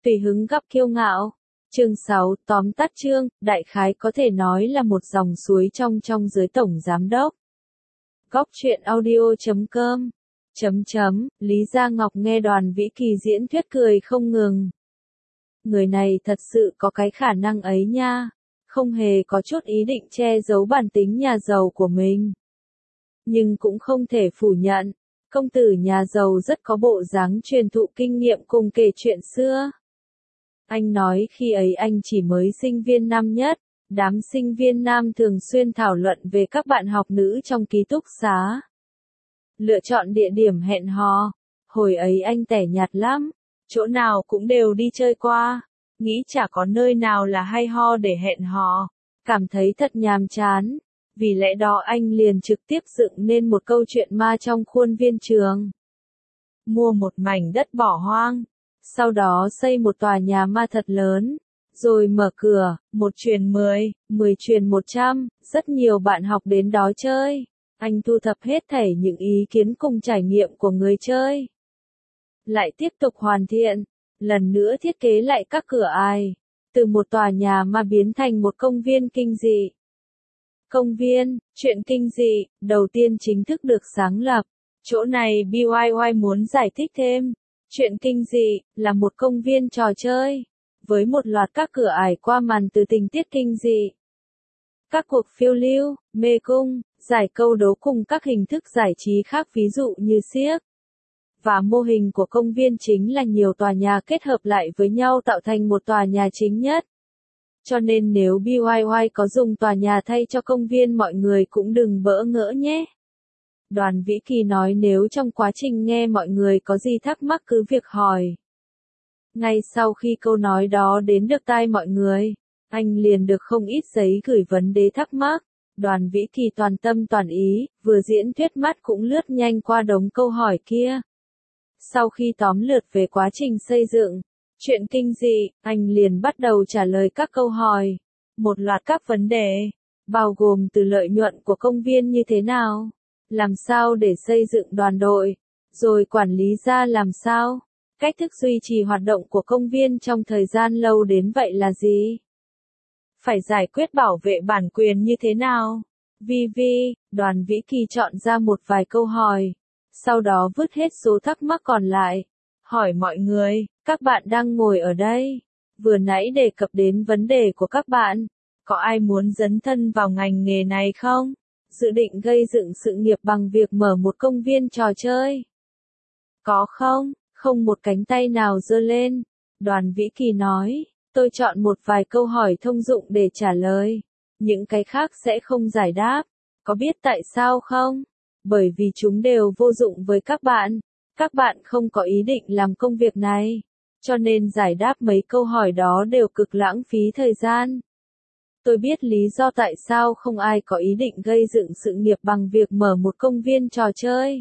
Tùy hứng gặp kiêu ngạo. Chương 6, tóm tắt chương, đại khái có thể nói là một dòng suối trong dưới tổng giám đốc. Góc truyện audio.com. Lý Gia Ngọc nghe Đoàn Vĩ Kỳ diễn thuyết cười không ngừng. Người này thật sự có cái khả năng ấy nha, không hề có chút ý định che giấu bản tính nhà giàu của mình. Nhưng cũng không thể phủ nhận, công tử nhà giàu rất có bộ dáng truyền thụ kinh nghiệm cùng kể chuyện xưa. Anh nói khi ấy anh chỉ mới sinh viên năm nhất, đám sinh viên nam thường xuyên thảo luận về các bạn học nữ trong ký túc xá. Lựa chọn địa điểm hẹn hò, hồi ấy anh tẻ nhạt lắm, chỗ nào cũng đều đi chơi qua, nghĩ chả có nơi nào là hay ho để hẹn hò, cảm thấy thật nhàm chán. Vì lẽ đó anh liền trực tiếp dựng nên một câu chuyện ma trong khuôn viên trường. Mua một mảnh đất bỏ hoang, sau đó xây một tòa nhà ma thật lớn, rồi mở cửa, 1 truyền 10, 10 truyền 100, rất nhiều bạn học đến đó chơi. Anh thu thập hết thảy những ý kiến cùng trải nghiệm của người chơi. Lại tiếp tục hoàn thiện, lần nữa thiết kế lại các cửa ải, từ một tòa nhà ma biến thành một công viên kinh dị. Công viên, chuyện kinh dị, đầu tiên chính thức được sáng lập. Chỗ này BYY muốn giải thích thêm. Chuyện kinh dị, là một công viên trò chơi, với một loạt các cửa ải qua màn từ tình tiết kinh dị. Các cuộc phiêu lưu, mê cung, giải câu đố cùng các hình thức giải trí khác ví dụ như xiếc. Và mô hình của công viên chính là nhiều tòa nhà kết hợp lại với nhau tạo thành một tòa nhà chính nhất. Cho nên nếu BYY có dùng tòa nhà thay cho công viên mọi người cũng đừng bỡ ngỡ nhé. Đoàn Vĩ Kỳ nói nếu trong quá trình nghe mọi người có gì thắc mắc cứ việc hỏi. Ngay sau khi câu nói đó đến được tai mọi người, anh liền được không ít giấy gửi vấn đề thắc mắc. Đoàn Vĩ Kỳ toàn tâm toàn ý, vừa diễn thuyết mắt cũng lướt nhanh qua đống câu hỏi kia. Sau khi tóm lượt về quá trình xây dựng chuyện kinh dị, anh liền bắt đầu trả lời các câu hỏi. Một loạt các vấn đề, bao gồm từ lợi nhuận của công viên như thế nào, làm sao để xây dựng đoàn đội, rồi quản lý ra làm sao, cách thức duy trì hoạt động của công viên trong thời gian lâu đến vậy là gì, phải giải quyết bảo vệ bản quyền như thế nào. Đoàn Vĩ Kỳ chọn ra một vài câu hỏi, sau đó vứt hết số thắc mắc còn lại. Hỏi mọi người, các bạn đang ngồi ở đây, vừa nãy đề cập đến vấn đề của các bạn, có ai muốn dấn thân vào ngành nghề này không? Dự định gây dựng sự nghiệp bằng việc mở một công viên trò chơi? Có không? Không một cánh tay nào giơ lên. Đoàn Vĩ Kỳ nói, tôi chọn một vài câu hỏi thông dụng để trả lời, những cái khác sẽ không giải đáp. Có biết tại sao không? Bởi vì chúng đều vô dụng với các bạn. Các bạn không có ý định làm công việc này, cho nên giải đáp mấy câu hỏi đó đều cực lãng phí thời gian. Tôi biết lý do tại sao không ai có ý định gây dựng sự nghiệp bằng việc mở một công viên trò chơi.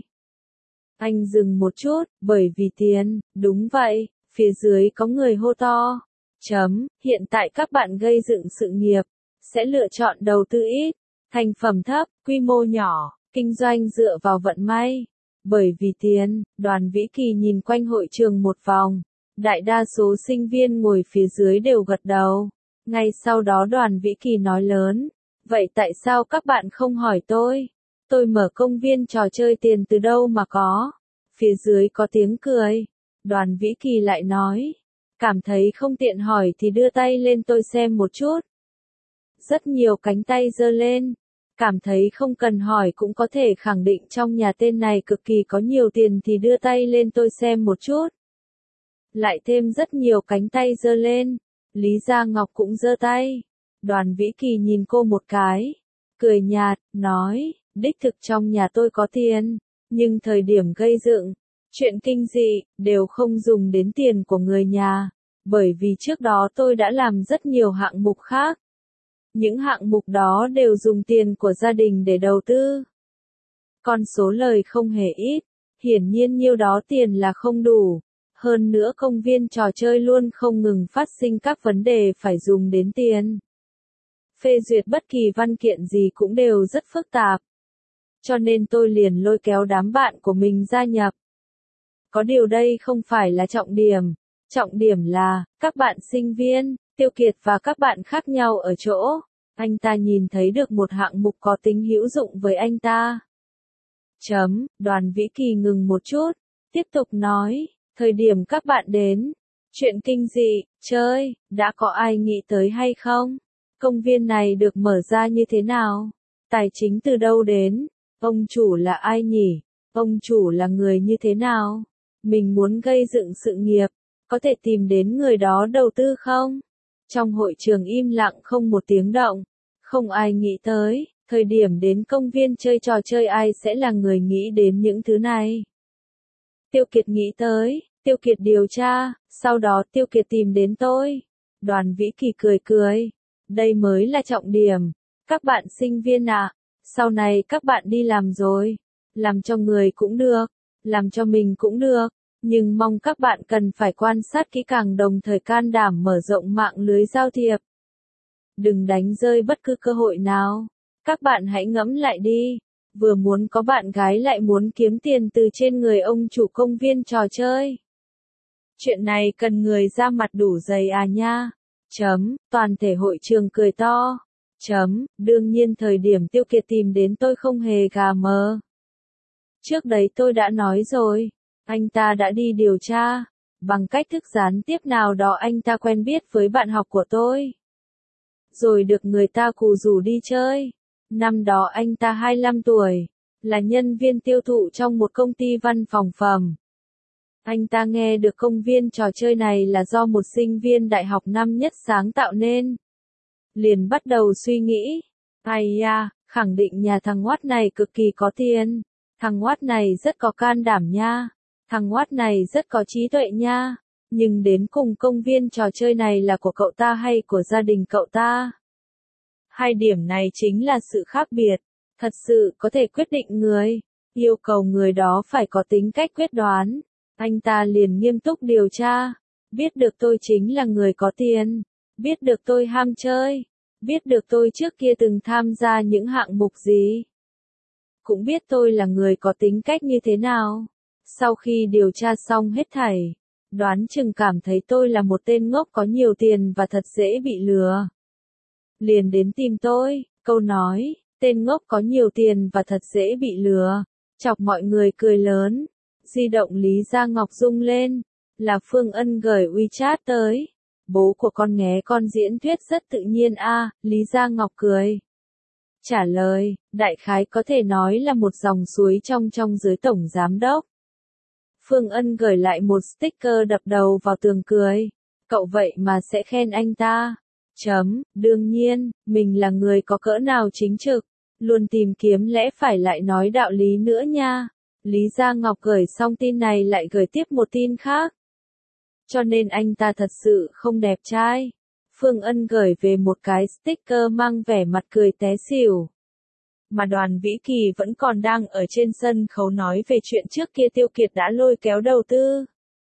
Anh dừng một chút, bởi vì tiền, đúng vậy, phía dưới có người hô to. Hiện tại các bạn gây dựng sự nghiệp, sẽ lựa chọn đầu tư ít, thành phẩm thấp, quy mô nhỏ, kinh doanh dựa vào vận may. Bởi vì tiền, Đoàn Vĩ Kỳ nhìn quanh hội trường một vòng, đại đa số sinh viên ngồi phía dưới đều gật đầu. Ngay sau đó Đoàn Vĩ Kỳ nói lớn, vậy tại sao các bạn không hỏi tôi? Tôi mở công viên trò chơi tiền từ đâu mà có? Phía dưới có tiếng cười. Đoàn Vĩ Kỳ lại nói, cảm thấy không tiện hỏi thì đưa tay lên tôi xem một chút. Rất nhiều cánh tay giơ lên. Cảm thấy không cần hỏi cũng có thể khẳng định trong nhà tên này cực kỳ có nhiều tiền thì đưa tay lên tôi xem một chút. Lại thêm rất nhiều cánh tay giơ lên. Lý Gia Ngọc cũng giơ tay. Đoàn Vĩ Kỳ nhìn cô một cái, cười nhạt, nói, đích thực trong nhà tôi có tiền, nhưng thời điểm gây dựng chuyện kinh dị, đều không dùng đến tiền của người nhà, bởi vì trước đó tôi đã làm rất nhiều hạng mục khác. Những hạng mục đó đều dùng tiền của gia đình để đầu tư. Con số lời không hề ít, hiển nhiên nhiêu đó tiền là không đủ. Hơn nữa công viên trò chơi luôn không ngừng phát sinh các vấn đề phải dùng đến tiền. Phê duyệt bất kỳ văn kiện gì cũng đều rất phức tạp. Cho nên tôi liền lôi kéo đám bạn của mình gia nhập. Có điều đây không phải là trọng điểm. Trọng điểm là, các bạn sinh viên, Tiêu Kiệt và các bạn khác nhau ở chỗ, anh ta nhìn thấy được một hạng mục có tính hữu dụng với anh ta. Đoàn Vĩ Kỳ ngừng một chút, tiếp tục nói, thời điểm các bạn đến, chuyện kinh dị, chơi, đã có ai nghĩ tới hay không? Công viên này được mở ra như thế nào? Tài chính từ đâu đến? Ông chủ là ai nhỉ? Ông chủ là người như thế nào? Mình muốn gây dựng sự nghiệp, có thể tìm đến người đó đầu tư không? Trong hội trường im lặng không một tiếng động, không ai nghĩ tới, thời điểm đến công viên chơi trò chơi ai sẽ là người nghĩ đến những thứ này. Tiêu Kiệt nghĩ tới, Tiêu Kiệt điều tra, sau đó Tiêu Kiệt tìm đến tôi. Đoàn Vĩ Kỳ cười cười, đây mới là trọng điểm. Các bạn sinh viên ạ, sau này các bạn đi làm rồi, làm cho người cũng được, làm cho mình cũng được, nhưng mong các bạn cần phải quan sát kỹ càng đồng thời can đảm mở rộng mạng lưới giao thiệp. Đừng đánh rơi bất cứ cơ hội nào. Các bạn hãy ngẫm lại đi, vừa muốn có bạn gái lại muốn kiếm tiền từ trên người ông chủ công viên trò chơi. Chuyện này cần người ra mặt đủ dày à nha. Toàn thể hội trường cười to. Đương nhiên thời điểm Tiêu Kiệt tìm đến tôi không hề gà mờ. Trước đấy tôi đã nói rồi, anh ta đã đi điều tra, bằng cách thức gián tiếp nào đó anh ta quen biết với bạn học của tôi. Rồi được người ta cù rủ đi chơi. Năm đó anh ta 25 tuổi, là nhân viên tiêu thụ trong một công ty văn phòng phẩm. Anh ta nghe được công viên trò chơi này là do một sinh viên đại học năm nhất sáng tạo nên. Liền bắt đầu suy nghĩ, ai da, khẳng định nhà thằng Watt này cực kỳ có tiền. Thằng Watt này rất có can đảm nha. Thằng Watt này rất có trí tuệ nha. Nhưng đến cùng công viên trò chơi này là của cậu ta hay của gia đình cậu ta? Hai điểm này chính là sự khác biệt, thật sự có thể quyết định người, yêu cầu người đó phải có tính cách quyết đoán. Anh ta liền nghiêm túc điều tra, biết được tôi chính là người có tiền, biết được tôi ham chơi, biết được tôi trước kia từng tham gia những hạng mục gì, cũng biết tôi là người có tính cách như thế nào. Sau khi điều tra xong hết thảy, đoán chừng cảm thấy tôi là một tên ngốc có nhiều tiền và thật dễ bị lừa. Liền đến tìm tôi, câu nói, tên ngốc có nhiều tiền và thật dễ bị lừa, chọc mọi người cười lớn. Di động Lý Gia Ngọc rung lên, là Phương Ân gửi WeChat tới. Bố của con nghe con diễn thuyết rất tự nhiên a. Lý Gia Ngọc cười. Trả lời, đại khái có thể nói là một dòng suối trong giới tổng giám đốc. Phương Ân gửi lại một sticker đập đầu vào tường cười. Cậu vậy mà sẽ khen anh ta. Đương nhiên, mình là người có cỡ nào chính trực, luôn tìm kiếm lẽ phải lại nói đạo lý nữa nha. Lý Gia Ngọc gửi xong tin này lại gửi tiếp một tin khác. Cho nên anh ta thật sự không đẹp trai. Phương Ân gửi về một cái sticker mang vẻ mặt cười té xỉu. Mà Đoàn Vĩ Kỳ vẫn còn đang ở trên sân khấu nói về chuyện trước kia Tiêu Kiệt đã lôi kéo đầu tư.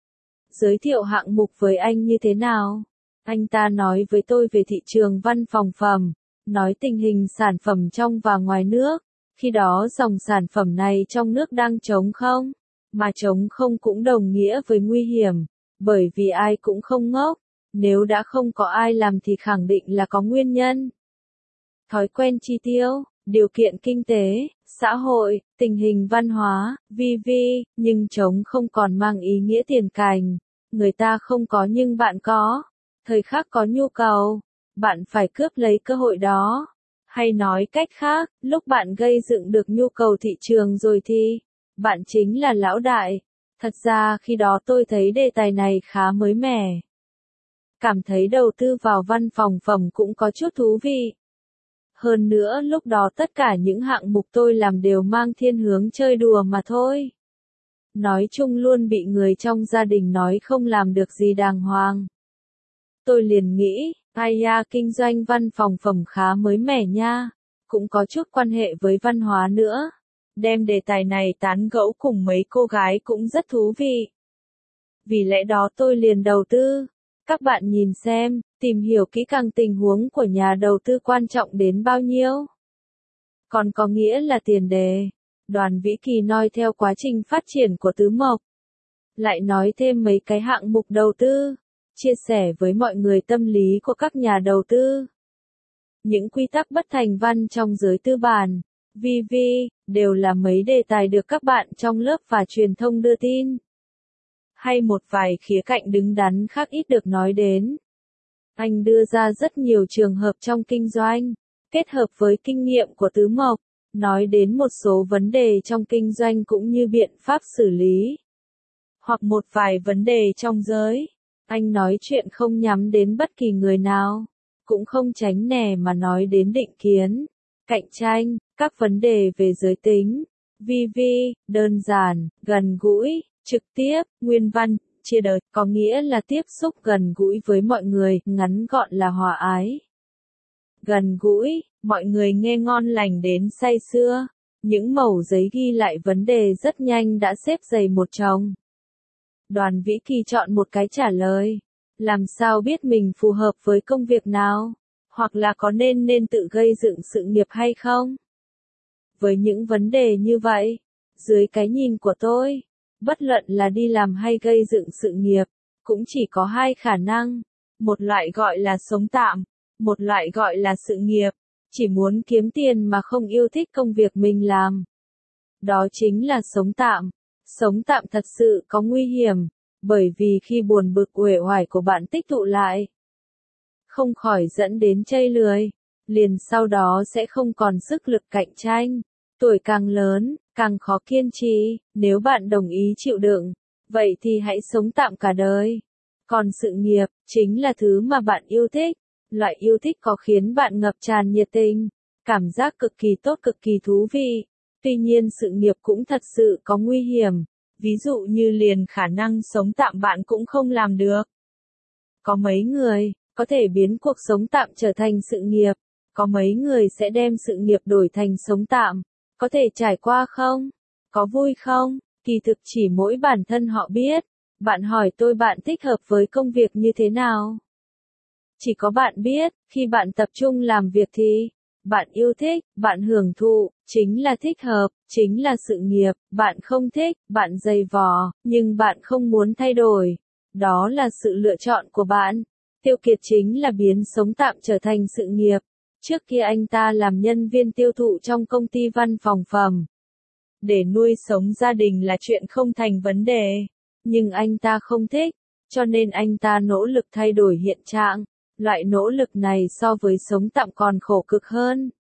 Giới thiệu hạng mục với anh như thế nào? Anh ta nói với tôi về thị trường văn phòng phẩm, nói tình hình sản phẩm trong và ngoài nước. Khi đó dòng sản phẩm này trong nước đang trống không, mà trống không cũng đồng nghĩa với nguy hiểm, bởi vì ai cũng không ngốc, nếu đã không có ai làm thì khẳng định là có nguyên nhân. Thói quen chi tiêu, điều kiện kinh tế, xã hội, tình hình văn hóa, v.v. Nhưng trống không còn mang ý nghĩa tiền cành, người ta không có nhưng bạn có, thời khắc có nhu cầu, bạn phải cướp lấy cơ hội đó. Hay nói cách khác, lúc bạn gây dựng được nhu cầu thị trường rồi thì, bạn chính là lão đại. Thật ra khi đó tôi thấy đề tài này khá mới mẻ. Cảm thấy đầu tư vào văn phòng phẩm cũng có chút thú vị. Hơn nữa lúc đó tất cả những hạng mục tôi làm đều mang thiên hướng chơi đùa mà thôi. Nói chung luôn bị người trong gia đình nói không làm được gì đàng hoàng. Tôi liền nghĩ, ai da kinh doanh văn phòng phẩm khá mới mẻ nha, cũng có chút quan hệ với văn hóa nữa. Đem đề tài này tán gẫu cùng mấy cô gái cũng rất thú vị. Vì lẽ đó tôi liền đầu tư. Các bạn nhìn xem, tìm hiểu kỹ càng tình huống của nhà đầu tư quan trọng đến bao nhiêu. Còn có nghĩa là tiền đề. Đoàn Vĩ Kỳ noi theo quá trình phát triển của Tứ Mộc. lại nói thêm mấy cái hạng mục đầu tư, chia sẻ với mọi người tâm lý của các nhà đầu tư. Những quy tắc bất thành văn trong giới tư bản, VV, đều là mấy đề tài được các bạn trong lớp và truyền thông đưa tin. Hay một vài khía cạnh đứng đắn khác ít được nói đến. Anh đưa ra rất nhiều trường hợp trong kinh doanh, kết hợp với kinh nghiệm của Tứ Mộc, nói đến một số vấn đề trong kinh doanh cũng như biện pháp xử lý. Hoặc một vài vấn đề trong giới. Anh nói chuyện không nhắm đến bất kỳ người nào, cũng không tránh nè mà nói đến định kiến, cạnh tranh, các vấn đề về giới tính. VV, đơn giản, gần gũi, trực tiếp, nguyên văn, chia đời, có nghĩa là tiếp xúc gần gũi với mọi người, ngắn gọn là hòa ái. Gần gũi, mọi người nghe ngon lành đến say sưa, những mẩu giấy ghi lại vấn đề rất nhanh đã xếp dày một chồng. Đoàn Vĩ Kỳ chọn một cái trả lời, làm sao biết mình phù hợp với công việc nào, hoặc là có nên tự gây dựng sự nghiệp hay không? Với những vấn đề như vậy, dưới cái nhìn của tôi, bất luận là đi làm hay gây dựng sự nghiệp, cũng chỉ có hai khả năng, một loại gọi là sống tạm, một loại gọi là sự nghiệp, chỉ muốn kiếm tiền mà không yêu thích công việc mình làm. Đó chính là sống tạm. Sống tạm thật sự có nguy hiểm, bởi vì khi buồn bực uể oải của bạn tích tụ lại, không khỏi dẫn đến chây lười, liền sau đó sẽ không còn sức lực cạnh tranh. Tuổi càng lớn, càng khó kiên trì, nếu bạn đồng ý chịu đựng, vậy thì hãy sống tạm cả đời. Còn sự nghiệp, chính là thứ mà bạn yêu thích, loại yêu thích có khiến bạn ngập tràn nhiệt tình, cảm giác cực kỳ tốt cực kỳ thú vị. Tuy nhiên sự nghiệp cũng thật sự có nguy hiểm, ví dụ như liền khả năng sống tạm bạn cũng không làm được. Có mấy người có thể biến cuộc sống tạm trở thành sự nghiệp, có mấy người sẽ đem sự nghiệp đổi thành sống tạm, có thể trải qua không? Có vui không? Kỳ thực chỉ mỗi bản thân họ biết. Bạn hỏi tôi bạn thích hợp với công việc như thế nào? Chỉ có bạn biết, khi bạn tập trung làm việc thì bạn yêu thích, bạn hưởng thụ, chính là thích hợp, chính là sự nghiệp, bạn không thích, bạn dày vò, nhưng bạn không muốn thay đổi. Đó là sự lựa chọn của bạn. Tiêu Kiệt chính là biến sống tạm trở thành sự nghiệp. Trước kia anh ta làm nhân viên tiêu thụ trong công ty văn phòng phẩm. Để nuôi sống gia đình là chuyện không thành vấn đề. Nhưng anh ta không thích, cho nên anh ta nỗ lực thay đổi hiện trạng. Loại nỗ lực này so với sống tạm còn khổ cực hơn.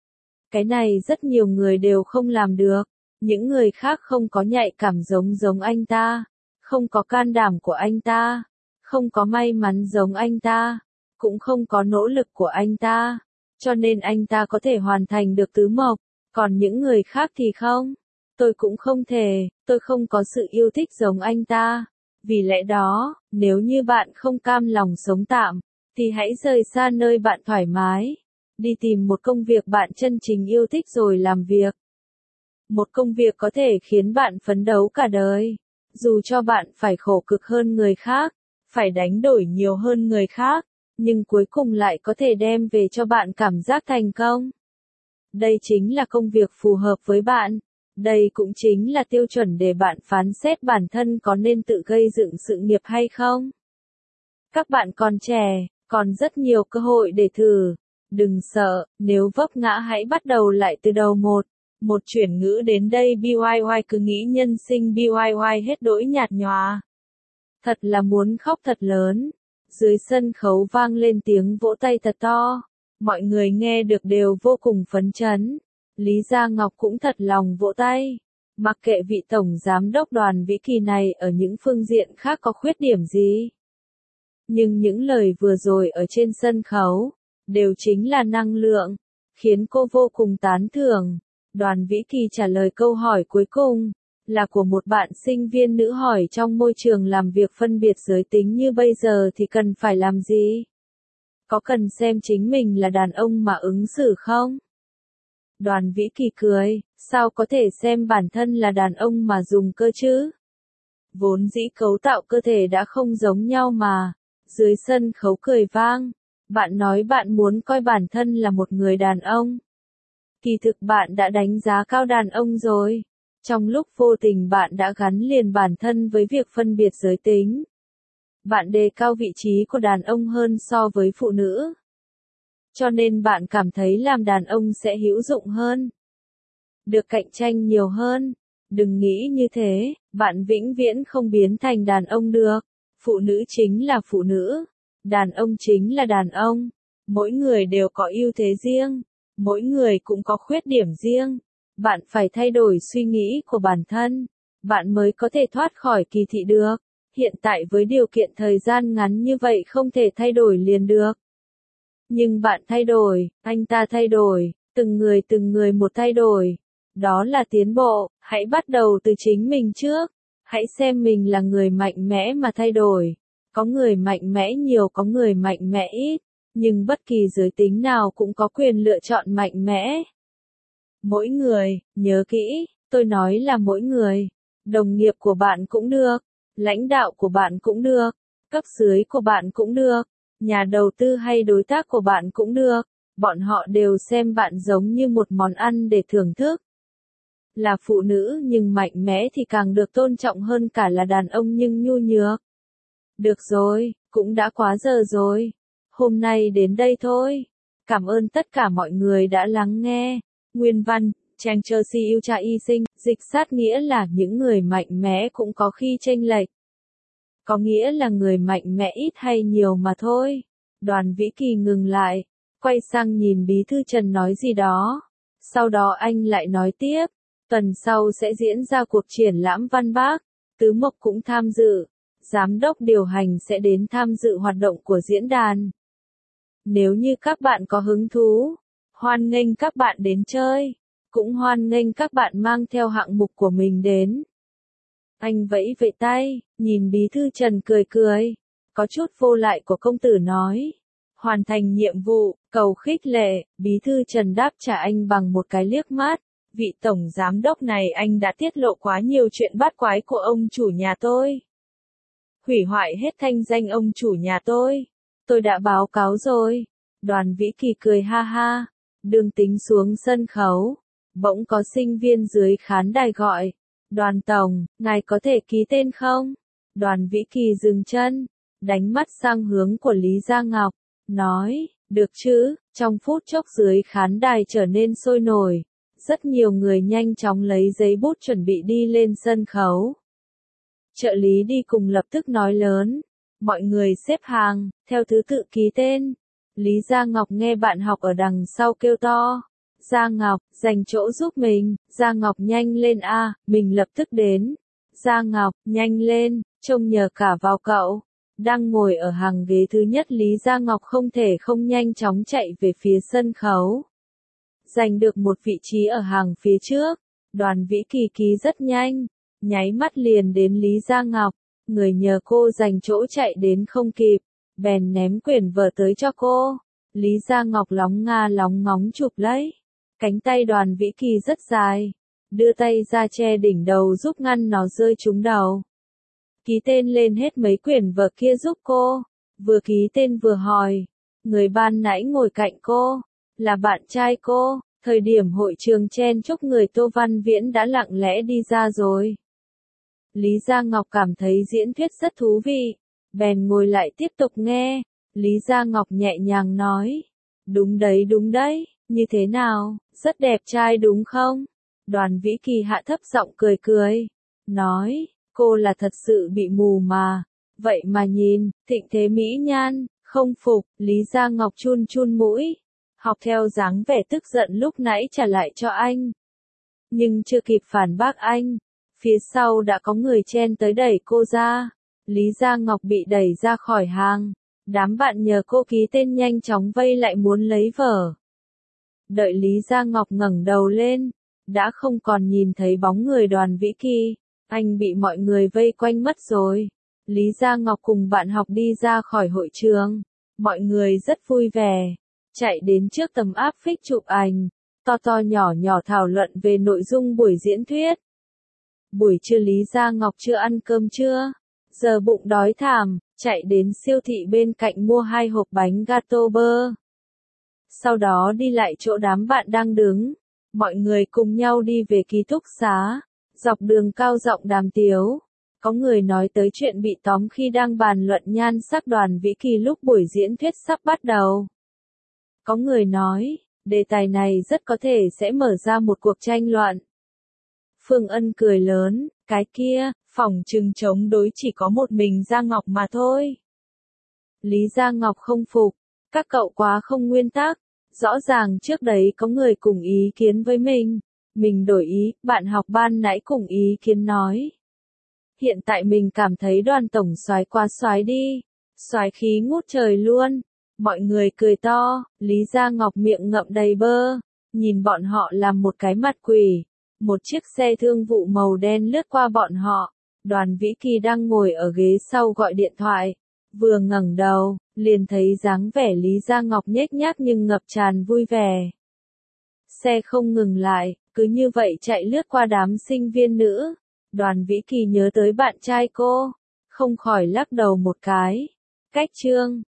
Cái này rất nhiều người đều không làm được. Những người khác không có nhạy cảm giống anh ta, không có can đảm của anh ta, không có may mắn giống anh ta, cũng không có nỗ lực của anh ta, cho nên anh ta có thể hoàn thành được tứ mộc, còn những người khác thì không. Tôi cũng không thể, tôi không có sự yêu thích giống anh ta. Vì lẽ đó, nếu như bạn không cam lòng sống tạm, thì hãy rời xa nơi bạn thoải mái, đi tìm một công việc bạn chân chính yêu thích rồi làm việc. Một công việc có thể khiến bạn phấn đấu cả đời, dù cho bạn phải khổ cực hơn người khác, phải đánh đổi nhiều hơn người khác, nhưng cuối cùng lại có thể đem về cho bạn cảm giác thành công. Đây chính là công việc phù hợp với bạn. Đây cũng chính là tiêu chuẩn để bạn phán xét bản thân có nên tự gây dựng sự nghiệp hay không. Các bạn còn trẻ, còn rất nhiều cơ hội để thử. Đừng sợ, nếu vấp ngã hãy bắt đầu lại từ đầu một. Một chuyển ngữ đến đây BYY cứ nghĩ nhân sinh BYY hết đỗi nhạt nhòa. Thật là muốn khóc thật lớn. Dưới sân khấu vang lên tiếng vỗ tay thật to. Mọi người nghe được đều vô cùng phấn chấn. Lý Gia Ngọc cũng thật lòng vỗ tay. Mặc kệ vị tổng giám đốc Đoàn Vĩ Kỳ này ở những phương diện khác có khuyết điểm gì. Nhưng những lời vừa rồi ở trên sân khấu, đều chính là năng lượng, khiến cô vô cùng tán thưởng. Đoàn Vĩ Kỳ trả lời câu hỏi cuối cùng, là của một bạn sinh viên nữ hỏi trong môi trường làm việc phân biệt giới tính như bây giờ thì cần phải làm gì? Có cần xem chính mình là đàn ông mà ứng xử không? Đoàn Vĩ Kỳ cười, sao có thể xem bản thân là đàn ông mà dùng cơ chứ? Vốn dĩ cấu tạo cơ thể đã không giống nhau mà. Dưới sân khấu cười vang, bạn nói bạn muốn coi bản thân là một người đàn ông. Kỳ thực bạn đã đánh giá cao đàn ông rồi. Trong lúc vô tình bạn đã gắn liền bản thân với việc phân biệt giới tính. Bạn đề cao vị trí của đàn ông hơn so với phụ nữ. Cho nên bạn cảm thấy làm đàn ông sẽ hữu dụng hơn. Được cạnh tranh nhiều hơn. Đừng nghĩ như thế, bạn vĩnh viễn không biến thành đàn ông được. Phụ nữ chính là phụ nữ. Đàn ông chính là đàn ông. Mỗi người đều có ưu thế riêng. Mỗi người cũng có khuyết điểm riêng. Bạn phải thay đổi suy nghĩ của bản thân. Bạn mới có thể thoát khỏi kỳ thị được. Hiện tại với điều kiện thời gian ngắn như vậy không thể thay đổi liền được. Nhưng bạn thay đổi, anh ta thay đổi, từng người một thay đổi. Đó là tiến bộ, hãy bắt đầu từ chính mình trước. Hãy xem mình là người mạnh mẽ mà thay đổi. Có người mạnh mẽ nhiều, có người mạnh mẽ ít. Nhưng bất kỳ giới tính nào cũng có quyền lựa chọn mạnh mẽ. Mỗi người, nhớ kỹ, tôi nói là mỗi người. Đồng nghiệp của bạn cũng được, lãnh đạo của bạn cũng được, cấp dưới của bạn cũng được, nhà đầu tư hay đối tác của bạn cũng được. Bọn họ đều xem bạn giống như một món ăn để thưởng thức. Là phụ nữ nhưng mạnh mẽ thì càng được tôn trọng hơn cả là đàn ông nhưng nhu nhược. Được rồi, cũng đã quá giờ rồi. Hôm nay đến đây thôi. Cảm ơn tất cả mọi người đã lắng nghe. Nguyên văn, Trang Chelsea yêu cha y sinh, dịch sát nghĩa là những người mạnh mẽ cũng có khi chênh lệch. Có nghĩa là người mạnh mẽ ít hay nhiều mà thôi. Đoàn Vĩ Kỳ ngừng lại, quay sang nhìn Bí thư Trần nói gì đó. Sau đó anh lại nói tiếp, tuần sau sẽ diễn ra cuộc triển lãm Văn Bác, Tứ Mộc cũng tham dự. Giám đốc điều hành sẽ đến tham dự hoạt động của diễn đàn. Nếu như các bạn có hứng thú, hoan nghênh các bạn đến chơi, cũng hoan nghênh các bạn mang theo hạng mục của mình đến. Anh vẫy vẫy tay, nhìn Bí thư Trần cười cười, có chút vô lại của công tử nói. Hoàn thành nhiệm vụ, cầu khích lệ, Bí thư Trần đáp trả anh bằng một cái liếc mắt. Vị tổng giám đốc này anh đã tiết lộ quá nhiều chuyện bát quái của ông chủ nhà tôi. Hủy hoại hết thanh danh ông chủ nhà tôi. Tôi đã báo cáo rồi. Đoàn Vĩ Kỳ cười ha ha. Đường Tính xuống sân khấu. Bỗng có sinh viên dưới khán đài gọi. Đoàn tổng, ngài có thể ký tên không? Đoàn Vĩ Kỳ dừng chân. Đánh mắt sang hướng của Lý Gia Ngọc. Nói, được chứ, trong phút chốc dưới khán đài trở nên sôi nổi. Rất nhiều người nhanh chóng lấy giấy bút chuẩn bị đi lên sân khấu. Trợ lý đi cùng lập tức nói lớn. Mọi người xếp hàng, theo thứ tự ký tên. Lý Gia Ngọc nghe bạn học ở đằng sau kêu to. Gia Ngọc, dành chỗ giúp mình. Gia Ngọc nhanh lên a, mình lập tức đến. Gia Ngọc, nhanh lên, trông nhờ cả vào cậu. Đang ngồi ở hàng ghế thứ nhất Lý Gia Ngọc không thể không nhanh chóng chạy về phía sân khấu. Giành được một vị trí ở hàng phía trước. Đoàn Vĩ Kỳ ký rất nhanh. Nháy mắt liền đến Lý Gia Ngọc. Người nhờ cô giành chỗ chạy đến không kịp. Bèn ném quyển vở tới cho cô. Lý Gia Ngọc lóng nga lóng ngóng chụp lấy. Cánh tay Đoàn Vĩ Kỳ rất dài. Đưa tay ra che đỉnh đầu giúp ngăn nó rơi trúng đầu. Ký tên lên hết mấy quyển vở kia giúp cô. Vừa ký tên vừa hỏi. Người ban nãy ngồi cạnh cô. Là bạn trai cô. Thời điểm hội trường chen chúc người Tô Văn Viễn đã lặng lẽ đi ra rồi. Lý Gia Ngọc cảm thấy diễn thuyết rất thú vị. Bèn ngồi lại tiếp tục nghe. Lý Gia Ngọc nhẹ nhàng nói. Đúng đấy, như thế nào, rất đẹp trai đúng không? Đoàn Vĩ Kỳ hạ thấp giọng cười cười. Nói, cô là thật sự bị mù mà. Vậy mà nhìn, thịnh thế mỹ nhan, không phục, Lý Gia Ngọc chun chun mũi. Học theo dáng vẻ tức giận lúc nãy trả lại cho anh. Nhưng chưa kịp phản bác anh. Phía sau đã có người chen tới đẩy cô ra. Lý Gia Ngọc bị đẩy ra khỏi hàng. Đám bạn nhờ cô ký tên nhanh chóng vây lại muốn lấy vở. Đợi Lý Gia Ngọc ngẩng đầu lên. Đã không còn nhìn thấy bóng người Đoàn Vĩ Kỳ. Anh bị mọi người vây quanh mất rồi. Lý Gia Ngọc cùng bạn học đi ra khỏi hội trường. Mọi người rất vui vẻ. Chạy đến trước tấm áp phích chụp ảnh. To to nhỏ nhỏ thảo luận về nội dung buổi diễn thuyết. Buổi trưa Lý Gia Ngọc chưa ăn cơm trưa. Giờ bụng đói thảm, chạy đến siêu thị bên cạnh mua 2 hộp bánh gato bơ. Sau đó đi lại chỗ đám bạn đang đứng. Mọi người cùng nhau đi về ký túc xá. Dọc đường cao giọng đàm tiếu. Có người nói tới chuyện bị tóm khi đang bàn luận nhan sắc Đoàn Vĩ Kỳ lúc buổi diễn thuyết sắp bắt đầu. Có người nói, đề tài này rất có thể sẽ mở ra một cuộc tranh luận. Phương Ân cười lớn, cái kia, phỏng chừng chống đối chỉ có một mình Gia Ngọc mà thôi. Lý Gia Ngọc không phục, các cậu quá không nguyên tắc, rõ ràng trước đấy có người cùng ý kiến với mình đổi ý, bạn học ban nãy cùng ý kiến nói. Hiện tại mình cảm thấy Đoàn tổng soái quá soái đi, soái khí ngút trời luôn. Mọi người cười to, Lý Gia Ngọc miệng ngậm đầy bơ, nhìn bọn họ làm một cái mặt quỷ. Một chiếc xe thương vụ màu đen lướt qua bọn họ, Đoàn Vĩ Kỳ đang ngồi ở ghế sau gọi điện thoại. Vừa ngẩng đầu, liền thấy dáng vẻ Lý Gia Ngọc nhếch nhác nhưng ngập tràn vui vẻ. Xe không ngừng lại, cứ như vậy chạy lướt qua đám sinh viên nữ. Đoàn Vĩ Kỳ nhớ tới bạn trai cô, không khỏi lắc đầu một cái. Cách chương